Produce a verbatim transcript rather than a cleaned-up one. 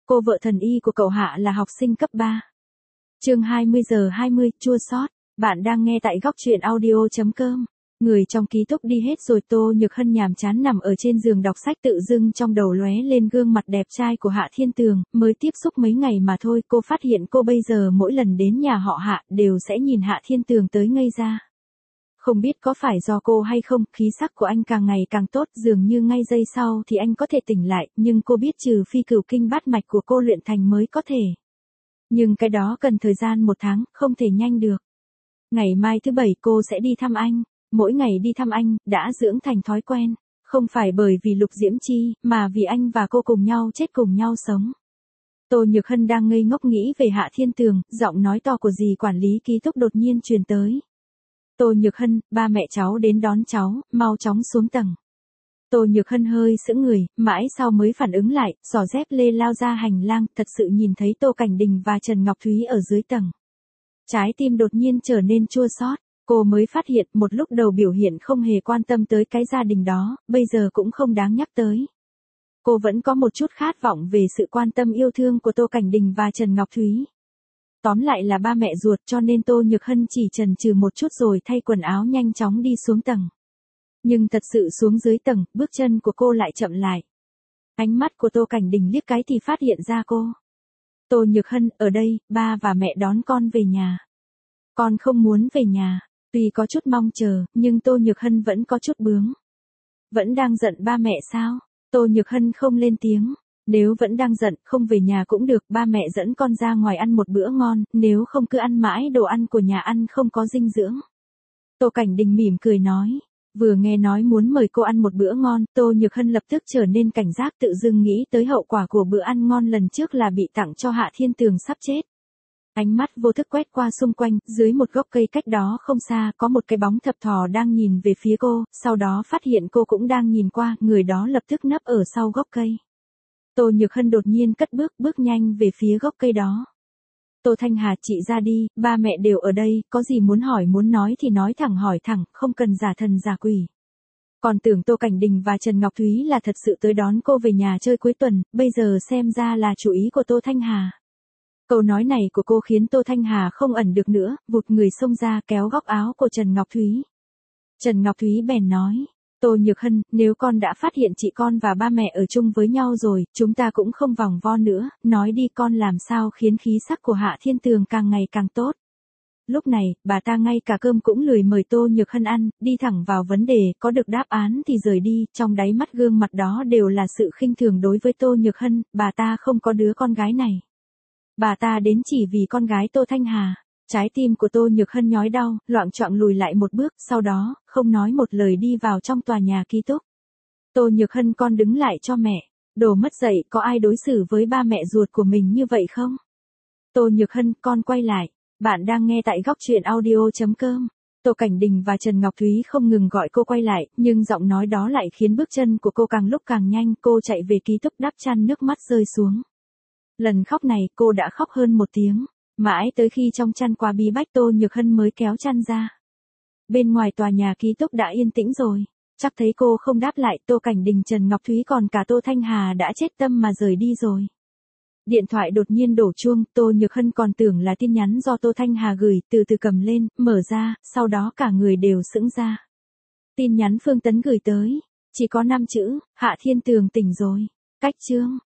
Cô vợ thần y của cậu Hạ là học sinh cấp ba. Chương hai mươi giờ hai mươi, chua xót. Bạn đang nghe tại góc truyện audio chấm com. Người trong ký túc đi hết rồi, Tô Nhược Hân nhàm chán nằm ở trên giường đọc sách, tự dưng trong đầu lóe lên gương mặt đẹp trai của Hạ Thiên Tường, mới tiếp xúc mấy ngày mà thôi, cô phát hiện cô bây giờ mỗi lần đến nhà họ Hạ đều sẽ nhìn Hạ Thiên Tường tới ngây ra. Không biết có phải do cô hay không, khí sắc của anh càng ngày càng tốt, dường như ngay giây sau thì anh có thể tỉnh lại, nhưng cô biết trừ phi cửu kinh bát mạch của cô luyện thành mới có thể. Nhưng cái đó cần thời gian một tháng, không thể nhanh được. Ngày mai thứ bảy cô sẽ đi thăm anh. Mỗi ngày đi thăm anh, đã dưỡng thành thói quen. Không phải bởi vì Lục Diễm Chi, mà vì anh và cô cùng nhau chết cùng nhau sống. Tô Nhược Hân đang ngây ngốc nghĩ về Hạ Thiên Tường, giọng nói to của dì quản lý ký túc đột nhiên truyền tới. Tô Nhược Hân, ba mẹ cháu đến đón cháu, mau chóng xuống tầng. Tô Nhược Hân hơi sững người, mãi sau mới phản ứng lại, xỏ dép lê lao ra hành lang, thật sự nhìn thấy Tô Cảnh Đình và Trần Ngọc Thúy ở dưới tầng. Trái tim đột nhiên trở nên chua xót. Cô mới phát hiện một lúc đầu biểu hiện không hề quan tâm tới cái gia đình đó, bây giờ cũng không đáng nhắc tới. Cô vẫn có một chút khát vọng về sự quan tâm yêu thương của Tô Cảnh Đình và Trần Ngọc Thúy. Tóm lại là ba mẹ ruột, cho nên Tô Nhược Hân chỉ chần chừ một chút rồi thay quần áo nhanh chóng đi xuống tầng. Nhưng thật sự xuống dưới tầng, bước chân của cô lại chậm lại. Ánh mắt của Tô Cảnh Đình liếc cái thì phát hiện ra cô. Tô Nhược Hân, ở đây, ba và mẹ đón con về nhà. Con không muốn về nhà. Tuy có chút mong chờ, nhưng Tô Nhược Hân vẫn có chút bướng. Vẫn đang giận ba mẹ sao? Tô Nhược Hân không lên tiếng. Nếu vẫn đang giận, không về nhà cũng được, ba mẹ dẫn con ra ngoài ăn một bữa ngon, nếu không cứ ăn mãi đồ ăn của nhà ăn không có dinh dưỡng. Tô Cảnh Đình mỉm cười nói. Vừa nghe nói muốn mời cô ăn một bữa ngon, Tô Nhược Hân lập tức trở nên cảnh giác, tự dưng nghĩ tới hậu quả của bữa ăn ngon lần trước là bị tặng cho Hạ Thiên Tường sắp chết. Ánh mắt vô thức quét qua xung quanh, dưới một gốc cây cách đó không xa, có một cái bóng thập thò đang nhìn về phía cô, sau đó phát hiện cô cũng đang nhìn qua, người đó lập tức nấp ở sau gốc cây. Tô Nhược Hân đột nhiên cất bước, bước nhanh về phía gốc cây đó. Tô Thanh Hà, chị ra đi, ba mẹ đều ở đây, có gì muốn hỏi muốn nói thì nói thẳng hỏi thẳng, không cần giả thần giả quỷ. Còn tưởng Tô Cảnh Đình và Trần Ngọc Thúy là thật sự tới đón cô về nhà chơi cuối tuần, bây giờ xem ra là chủ ý của Tô Thanh Hà. Câu nói này của cô khiến Tô Thanh Hà không ẩn được nữa, vụt người xông ra kéo góc áo của Trần Ngọc Thúy. Trần Ngọc Thúy bèn nói, Tô Nhược Hân, nếu con đã phát hiện chị con và ba mẹ ở chung với nhau rồi, chúng ta cũng không vòng vo nữa, nói đi con làm sao khiến khí sắc của Hạ Thiên Tường càng ngày càng tốt. Lúc này, bà ta ngay cả cơm cũng lười mời Tô Nhược Hân ăn, đi thẳng vào vấn đề, có được đáp án thì rời đi, trong đáy mắt gương mặt đó đều là sự khinh thường đối với Tô Nhược Hân, bà ta không có đứa con gái này. Bà ta đến chỉ vì con gái Tô Thanh Hà. Trái tim của Tô Nhược Hân nhói đau, loạng choạng lùi lại một bước, sau đó, không nói một lời đi vào trong tòa nhà ký túc. Tô Nhược Hân, con đứng lại cho mẹ. Đồ mất dạy, có ai đối xử với ba mẹ ruột của mình như vậy không? Tô Nhược Hân, con quay lại. Bạn đang nghe tại góc truyện audio chấm com. Tô Cảnh Đình và Trần Ngọc Thúy không ngừng gọi cô quay lại, nhưng giọng nói đó lại khiến bước chân của cô càng lúc càng nhanh, cô chạy về ký túc đắp chăn, nước mắt rơi xuống. Lần khóc này cô đã khóc hơn một tiếng, mãi tới khi trong chăn quá bí bách Tô Nhược Hân mới kéo chăn ra. Bên ngoài tòa nhà ký túc đã yên tĩnh rồi, chắc thấy cô không đáp lại, Tô Cảnh Đình, Trần Ngọc Thúy còn cả Tô Thanh Hà đã chết tâm mà rời đi rồi. Điện thoại đột nhiên đổ chuông, Tô Nhược Hân còn tưởng là tin nhắn do Tô Thanh Hà gửi, từ từ cầm lên, mở ra, sau đó cả người đều sững ra. Tin nhắn Phương Tấn gửi tới, chỉ có năm chữ, Hạ Thiên Tường tỉnh rồi, cách chương.